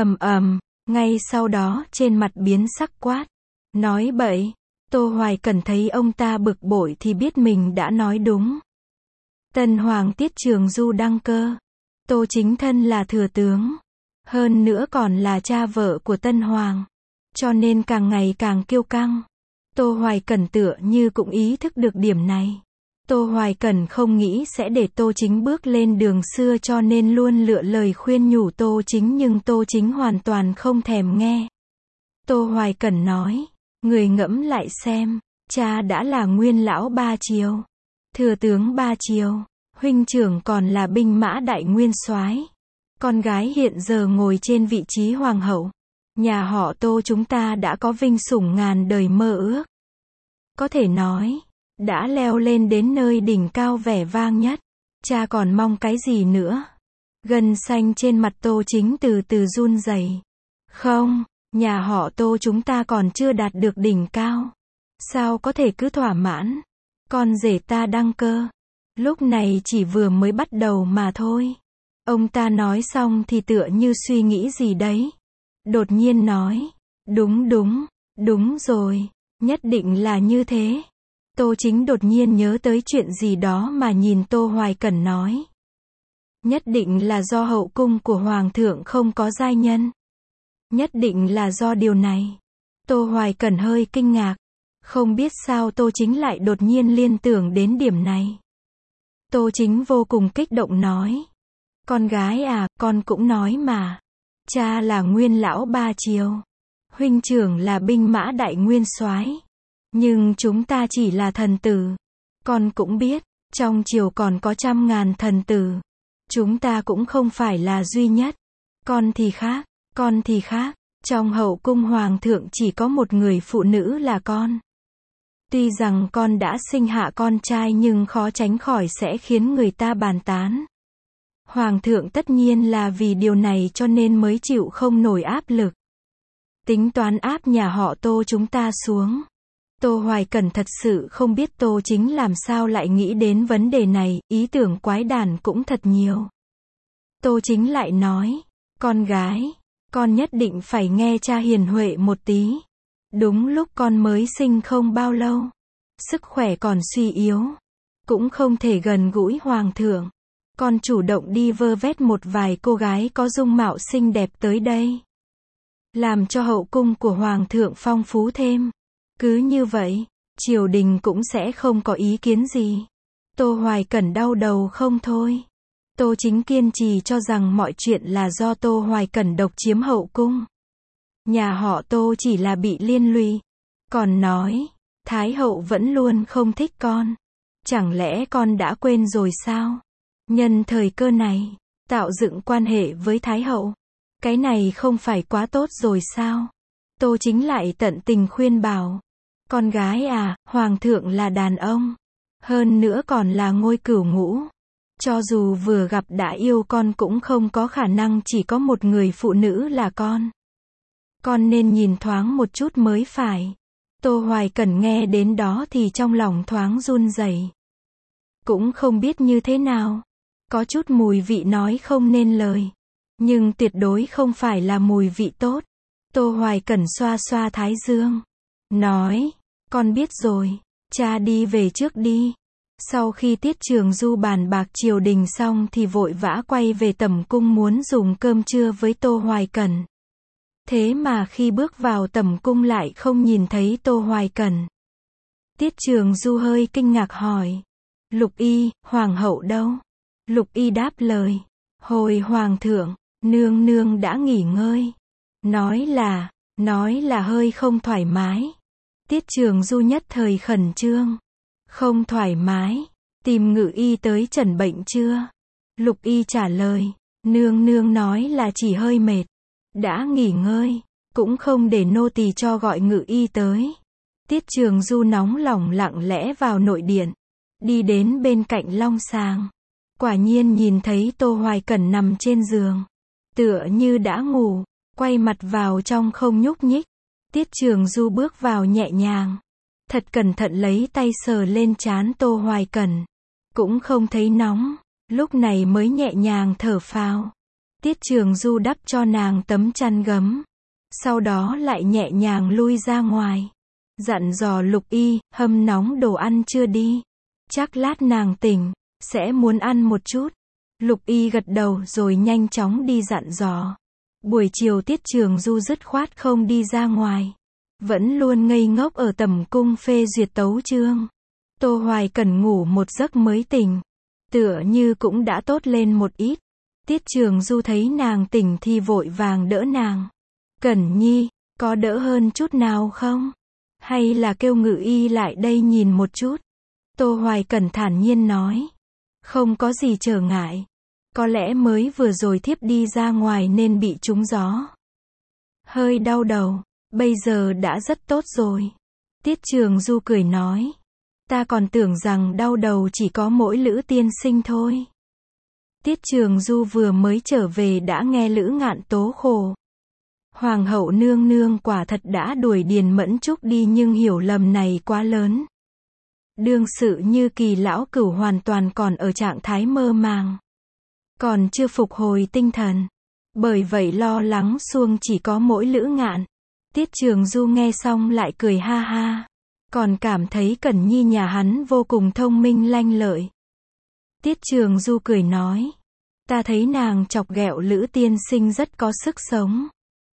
Speaker 1: ngay sau đó trên mặt biến sắc quát. Nói bậy. Tô Hoài Cẩn thấy ông ta bực bội thì biết mình đã nói đúng. Tân Hoàng Tiết Trường Du đăng cơ. Tô Chính thân là thừa tướng. Hơn nữa còn là cha vợ của Tân Hoàng. Cho nên càng ngày càng kiêu căng. Tô Hoài Cẩn tựa như cũng ý thức được điểm này. Tô Hoài Cẩn không nghĩ sẽ để Tô Chính bước lên đường xưa cho nên luôn lựa lời khuyên nhủ Tô Chính nhưng Tô Chính hoàn toàn không thèm nghe. Tô Hoài Cẩn nói, người ngẫm lại xem, cha đã là nguyên lão ba triều, thừa tướng ba triều, huynh trưởng còn là binh mã đại nguyên soái, con gái hiện giờ ngồi trên vị trí hoàng hậu. Nhà họ Tô chúng ta đã có vinh sủng ngàn đời mơ ước. Có thể nói, đã leo lên đến nơi đỉnh cao vẻ vang nhất. Cha còn mong cái gì nữa? Gân xanh trên mặt Tô Chính từ từ run rẩy. Không, nhà họ Tô chúng ta còn chưa đạt được đỉnh cao. Sao có thể cứ thỏa mãn? Con rể ta đăng cơ. Lúc này chỉ vừa mới bắt đầu mà thôi. Ông ta nói xong thì tựa như suy nghĩ gì đấy. Đột nhiên nói, đúng rồi, nhất định là như thế. Tô Chính đột nhiên nhớ tới chuyện gì đó mà nhìn Tô Hoài Cẩn nói. Nhất định là do hậu cung của Hoàng thượng không có giai nhân. Nhất định là do điều này. Tô Hoài Cẩn hơi kinh ngạc. Không biết sao Tô Chính lại đột nhiên liên tưởng đến điểm này. Tô Chính vô cùng kích động nói. Con gái à, con cũng nói mà. Cha là nguyên lão ba triều. Huynh trưởng là binh mã đại nguyên soái. Nhưng chúng ta chỉ là thần tử. Con cũng biết, trong triều còn có trăm ngàn thần tử. Chúng ta cũng không phải là duy nhất. Con thì khác. Trong hậu cung hoàng thượng chỉ có một người phụ nữ là con. Tuy rằng con đã sinh hạ con trai nhưng khó tránh khỏi sẽ khiến người ta bàn tán. Hoàng thượng tất nhiên là vì điều này cho nên mới chịu không nổi áp lực. Tính toán áp nhà họ Tô chúng ta xuống. Tô Hoài Cẩn thật sự không biết Tô Chính làm sao lại nghĩ đến vấn đề này, ý tưởng quái đản cũng thật nhiều. Tô Chính lại nói, con gái, con nhất định phải nghe cha hiền huệ một tí. Đúng lúc con mới sinh không bao lâu, sức khỏe còn suy yếu, cũng không thể gần gũi hoàng thượng. Con chủ động đi vơ vét một vài cô gái có dung mạo xinh đẹp tới đây. Làm cho hậu cung của hoàng thượng phong phú thêm. Cứ như vậy, triều đình cũng sẽ không có ý kiến gì. Tô Hoài Cẩn đau đầu không thôi. Tô Chính kiên trì cho rằng mọi chuyện là do Tô Hoài Cẩn độc chiếm hậu cung. Nhà họ Tô chỉ là bị liên lụy. Còn nói, Thái hậu vẫn luôn không thích con. Chẳng lẽ con đã quên rồi sao? Nhân thời cơ này, tạo dựng quan hệ với Thái hậu. Cái này không phải quá tốt rồi sao? Tô Chính lại tận tình khuyên bảo. Con gái à, hoàng thượng là đàn ông. Hơn nữa còn là ngôi cửu ngũ. Cho dù vừa gặp đã yêu con cũng không có khả năng chỉ có một người phụ nữ là con. Con nên nhìn thoáng một chút mới phải. Tô Hoài Cẩn nghe đến đó thì trong lòng thoáng run rẩy. Cũng không biết như thế nào. Có chút mùi vị nói không nên lời. nhưng tuyệt đối không phải là mùi vị tốt. Tô Hoài Cẩn xoa xoa thái dương, nói, con biết rồi, cha đi về trước đi. Sau khi Tiết Trường Du bàn bạc triều đình xong thì vội vã quay về tẩm cung muốn dùng cơm trưa với Tô Hoài Cẩn. Thế mà khi bước vào tẩm cung lại không nhìn thấy Tô Hoài Cẩn. Tiết Trường Du hơi kinh ngạc hỏi, Lục Y, hoàng hậu đâu? Lục Y đáp lời, hồi hoàng thượng, nương nương đã nghỉ ngơi. Nói là hơi không thoải mái. Tiết Trường Du nhất thời khẩn trương. Không thoải mái, tìm ngự y tới chẩn bệnh chưa? Lục Y trả lời, nương nương nói là chỉ hơi mệt. Đã nghỉ ngơi, cũng không để nô tỳ cho gọi ngự y tới. Tiết Trường Du nóng lòng lặng lẽ vào nội điện, đi đến bên cạnh long sàng. Quả nhiên nhìn thấy Tô Hoài Cẩn nằm trên giường, tựa như đã ngủ, quay mặt vào trong không nhúc nhích. Tiết Trường Du bước vào nhẹ nhàng, thật cẩn thận lấy tay sờ lên trán Tô Hoài Cẩn, cũng không thấy nóng, lúc này mới nhẹ nhàng thở phào. Tiết Trường Du đắp cho nàng tấm chăn gấm, sau đó lại nhẹ nhàng lui ra ngoài, dặn dò Lục Y, hâm nóng đồ ăn chưa đi, chắc lát nàng tỉnh, sẽ muốn ăn một chút. Lục Y gật đầu rồi nhanh chóng đi dặn dò. Buổi chiều Tiết Trường Du dứt khoát không đi ra ngoài, vẫn luôn ngây ngốc ở tẩm cung phê duyệt tấu chương. Tô Hoài Cẩn ngủ một giấc mới tỉnh, tựa như cũng đã tốt lên một ít. Tiết Trường Du thấy nàng tỉnh thì vội vàng đỡ nàng. Cẩn Nhi, có đỡ hơn chút nào không? Hay là kêu ngự y lại đây nhìn một chút? Tô Hoài Cẩn thản nhiên nói. Không có gì trở ngại. Có lẽ mới vừa rồi thiếp đi ra ngoài nên bị trúng gió. Hơi đau đầu, bây giờ đã rất tốt rồi. Tiết Trường Du cười nói. Ta còn tưởng rằng đau đầu chỉ có mỗi Lữ tiên sinh thôi. Tiết Trường Du vừa mới trở về đã nghe Lữ Ngạn tố khổ. Hoàng hậu nương nương quả thật đã đuổi Điền Mẫn Trúc đi nhưng hiểu lầm này quá lớn. Đương sự như Kỳ lão cửu hoàn toàn còn ở trạng thái mơ màng, còn chưa phục hồi tinh thần. Bởi vậy lo lắng xuông chỉ có mỗi Lữ Ngạn. Tiết Trường Du nghe xong lại cười ha ha, còn cảm thấy Cẩn Nhi nhà hắn vô cùng thông minh lanh lợi. Tiết Trường Du cười nói, ta thấy nàng chọc ghẹo Lữ tiên sinh rất có sức sống.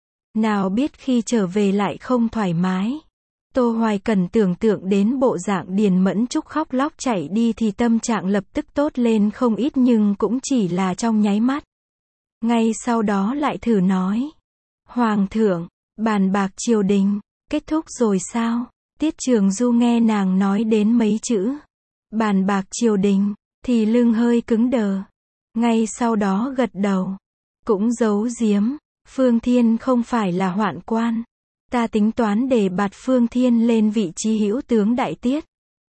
Speaker 1: Nào biết khi trở về lại không thoải mái. Tô Hoài Cẩn tưởng tượng đến bộ dạng Điền Mẫn Trúc khóc lóc chạy đi thì tâm trạng lập tức tốt lên không ít nhưng cũng chỉ là trong nháy mắt. Ngay sau đó lại thử nói, Hoàng thượng, bàn bạc triều đình, kết thúc rồi sao? Tiết Trường Du nghe nàng nói đến mấy chữ bàn bạc triều đình, thì lưng hơi cứng đờ. Ngay sau đó gật đầu, cũng giấu giếm, Phương Thiên không phải là hoạn quan. Ta tính toán để bạt Phương Thiên lên vị trí hữu tướng đại tiết.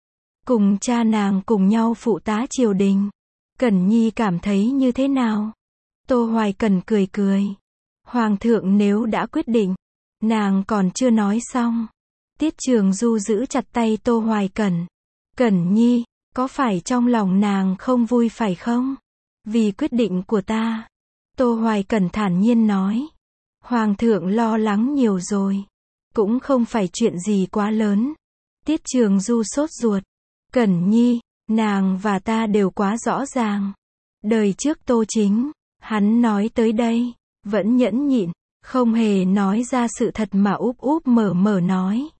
Speaker 1: Cùng cha nàng cùng nhau phụ tá triều đình. Cẩn Nhi cảm thấy như thế nào? Tô Hoài Cẩn cười cười. Hoàng thượng nếu đã quyết định, nàng còn chưa nói xong. Tiết Trường Du giữ chặt tay Tô Hoài Cẩn. Cẩn Nhi, có phải trong lòng nàng không vui phải không? Vì quyết định của ta. Tô Hoài Cẩn thản nhiên nói. Hoàng thượng lo lắng nhiều rồi. Cũng không phải chuyện gì quá lớn. Tiết Trường Du sốt ruột. Cẩn Nhi, nàng và ta đều quá rõ ràng. Đời trước Tô Chính, hắn nói tới đây, vẫn nhẫn nhịn, không hề nói ra sự thật mà úp úp mở mở nói.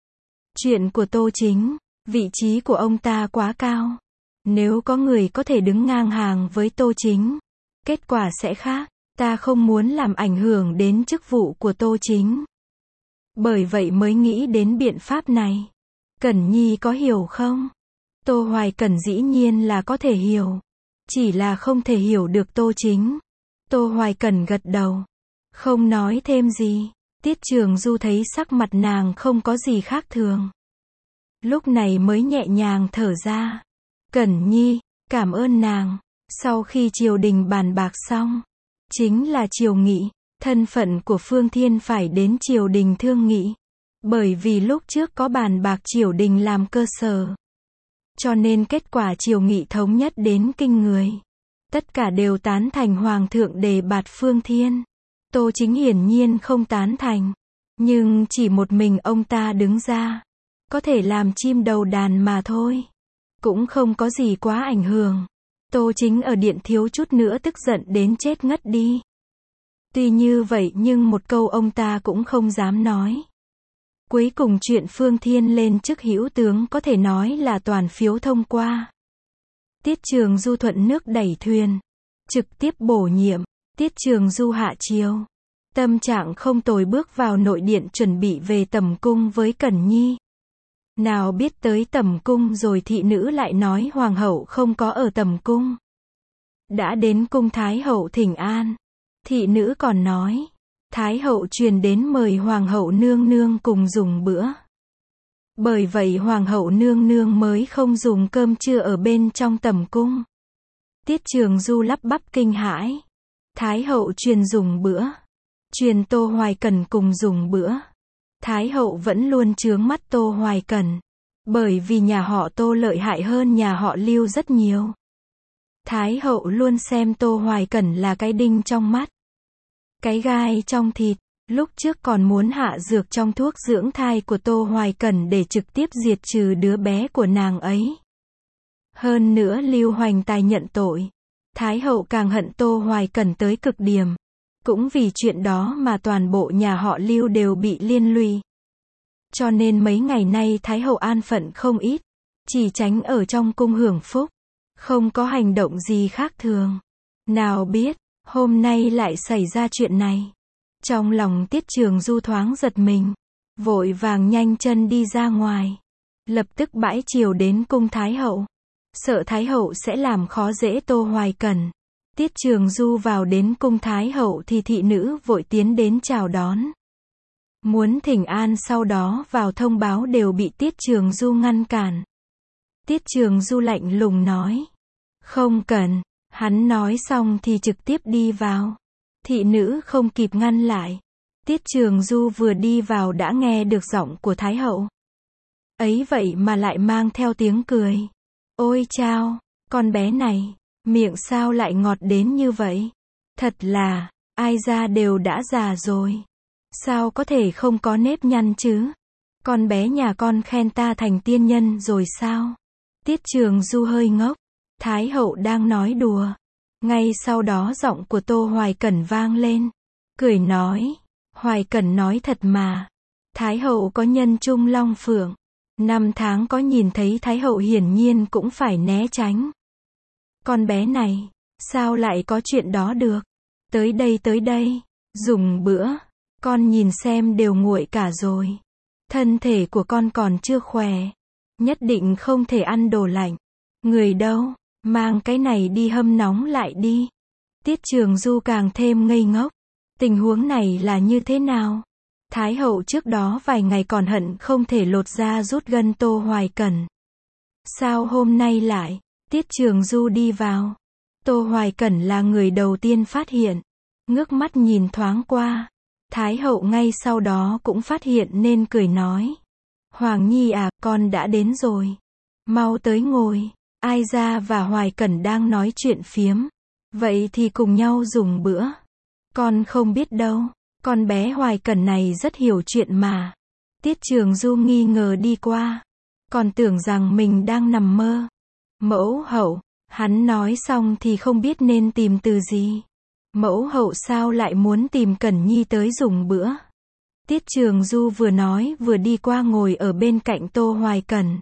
Speaker 1: Chuyện của Tô Chính, vị trí của ông ta quá cao. Nếu có người có thể đứng ngang hàng với Tô Chính, kết quả sẽ khác. Ta không muốn làm ảnh hưởng đến chức vụ của Tô Chính. Bởi vậy mới nghĩ đến biện pháp này. Cẩn Nhi có hiểu không? Tô Hoài Cẩn dĩ nhiên là có thể hiểu. Chỉ là không thể hiểu được Tô Chính. Tô Hoài Cẩn gật đầu. Không nói thêm gì. Tiết Trường Du thấy sắc mặt nàng không có gì khác thường. Lúc này mới nhẹ nhàng thở ra. Cẩn Nhi, cảm ơn nàng. Sau khi triều đình bàn bạc xong, chính là triều nghị, thân phận của Phương Thiên phải đến triều đình thương nghị. Bởi vì lúc trước có bàn bạc triều đình làm cơ sở. Cho nên kết quả triều nghị thống nhất đến kinh người. Tất cả đều tán thành Hoàng thượng đề bạt Phương Thiên. Tô Chính hiển nhiên không tán thành. Nhưng chỉ một mình ông ta đứng ra. Có thể làm chim đầu đàn mà thôi. Cũng không có gì quá ảnh hưởng. Tô Chính ở điện thiếu chút nữa tức giận đến chết ngất đi. Tuy như vậy nhưng một câu ông ta cũng không dám nói. Cuối cùng chuyện Phương Thiên lên chức hữu tướng có thể nói là toàn phiếu thông qua. Tiết Trường Du thuận nước đẩy thuyền. Trực tiếp bổ nhiệm. Tiết Trường Du hạ chiếu. Tâm trạng không tồi bước vào nội điện chuẩn bị về tẩm cung với Cẩn Nhi. Nào biết tới tẩm cung rồi thị nữ lại nói hoàng hậu không có ở tẩm cung. Đã đến cung thái hậu thỉnh an. Thị nữ còn nói, thái hậu truyền đến mời hoàng hậu nương nương cùng dùng bữa. Bởi vậy hoàng hậu nương nương mới không dùng cơm trưa ở bên trong tẩm cung. Tiết Trường Du lắp bắp kinh hãi. Thái hậu truyền dùng bữa. Truyền Tô Hoài Cẩn cùng dùng bữa. Thái hậu vẫn luôn chướng mắt Tô Hoài Cẩn. Bởi vì nhà họ Tô lợi hại hơn nhà họ Lưu rất nhiều. Thái hậu luôn xem Tô Hoài Cẩn là cái đinh trong mắt. Cái gai trong thịt. Lúc trước còn muốn hạ dược trong thuốc dưỡng thai của Tô Hoài Cẩn để trực tiếp diệt trừ đứa bé của nàng ấy. Hơn nữa Lưu Hoành Tài nhận tội. Thái hậu càng hận Tô Hoài Cẩn tới cực điểm. Cũng vì chuyện đó mà toàn bộ nhà họ Lưu đều bị liên lụy. Cho nên mấy ngày nay Thái hậu an phận không ít. Chỉ tránh ở trong cung hưởng phúc. Không có hành động gì khác thường. Nào biết, hôm nay lại xảy ra chuyện này. Trong lòng Tiết Trường Du thoáng giật mình. Vội vàng nhanh chân đi ra ngoài. Lập tức bãi chiều đến cung Thái hậu. Sợ Thái hậu sẽ làm khó dễ Tô Hoài Cẩn. Tiết Trường Du vào đến cung Thái hậu thì thị nữ vội tiến đến chào đón. Muốn thỉnh an sau đó vào thông báo đều bị Tiết Trường Du ngăn cản. Tiết Trường Du lạnh lùng nói. Không cần. Hắn nói xong thì trực tiếp đi vào. Thị nữ không kịp ngăn lại. Tiết Trường Du vừa đi vào đã nghe được giọng của Thái hậu. Ấy vậy mà lại mang theo tiếng cười. Ôi chao, con bé này, miệng sao lại ngọt đến như vậy? Thật là, ai ra đều đã già rồi. Sao có thể không có nếp nhăn chứ? Con bé nhà con khen ta thành tiên nhân rồi sao? Tiết Trường Du hơi ngốc. Thái hậu đang nói đùa. Ngay sau đó giọng của Tô Hoài Cẩn vang lên. Cười nói. Hoài Cẩn nói thật mà. Thái hậu có nhân trung long phượng. 5 tháng có nhìn thấy Thái hậu hiển nhiên cũng phải né tránh. Con bé này, sao lại có chuyện đó được? Tới đây, dùng bữa. Con nhìn xem đều nguội cả rồi. Thân thể của con còn chưa khỏe. Nhất định không thể ăn đồ lạnh. Người đâu, mang cái này đi hâm nóng lại đi. Tiết Trường Du càng thêm ngây ngốc. Tình huống này là như thế nào? Thái hậu trước đó vài ngày còn hận không thể lột da rút gân Tô Hoài Cẩn. Sao hôm nay lại? Tiết Trường Du đi vào. Tô Hoài Cẩn là người đầu tiên phát hiện. Ngước mắt nhìn thoáng qua. Thái hậu ngay sau đó cũng phát hiện nên cười nói. Hoàng Nhi à, con đã đến rồi. Mau tới ngồi. Ai ra và Hoài Cẩn đang nói chuyện phiếm. Vậy thì cùng nhau dùng bữa. Con không biết đâu. Con bé Hoài Cẩn này rất hiểu chuyện mà. Tiết Trường Du nghi ngờ đi qua. Còn tưởng rằng mình đang nằm mơ. Mẫu hậu. Hắn nói xong thì không biết nên tìm từ gì. Mẫu hậu sao lại muốn tìm Cẩn Nhi tới dùng bữa. Tiết Trường Du vừa nói vừa đi qua ngồi ở bên cạnh Tô Hoài Cẩn.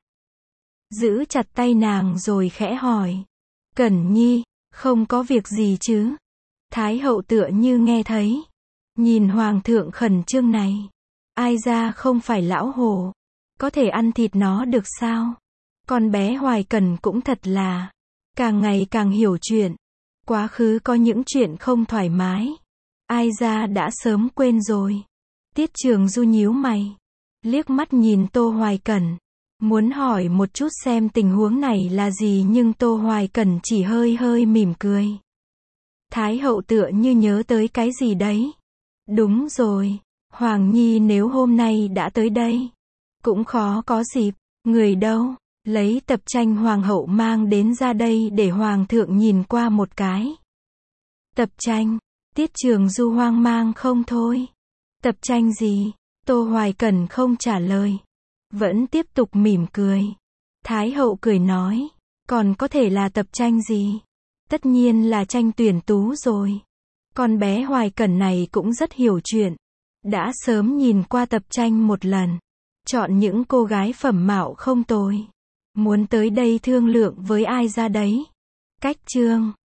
Speaker 1: Giữ chặt tay nàng rồi khẽ hỏi. Cẩn Nhi, không có việc gì chứ? Thái hậu tựa như nghe thấy. Nhìn hoàng thượng khẩn trương này. Ai ra không phải lão hổ. Có thể ăn thịt nó được sao? Con bé Hoài Cẩn cũng thật là. Càng ngày càng hiểu chuyện. Quá khứ có những chuyện không thoải mái. Ai ra đã sớm quên rồi. Tiết Trường Du nhíu mày. Liếc mắt nhìn Tô Hoài Cẩn. Muốn hỏi một chút xem tình huống này là gì nhưng Tô Hoài Cẩn chỉ hơi hơi mỉm cười. Thái hậu tựa như nhớ tới cái gì đấy. Đúng rồi. Hoàng Nhi nếu hôm nay đã tới đây. Cũng khó có dịp. Người đâu? Lấy tập tranh hoàng hậu mang đến ra đây để hoàng thượng nhìn qua một cái. Tập tranh. Tiết Trường Du hoang mang không thôi. Tập tranh gì? Tô Hoài Cẩn không trả lời. Vẫn tiếp tục mỉm cười. Thái hậu cười nói. Còn có thể là tập tranh gì? Tất nhiên là tranh tuyển tú rồi. Con bé Hoài Cẩn này cũng rất hiểu chuyện. Đã sớm nhìn qua tập tranh một lần. Chọn những cô gái phẩm mạo không tồi. Muốn tới đây thương lượng với ai ra đấy. Cách chương.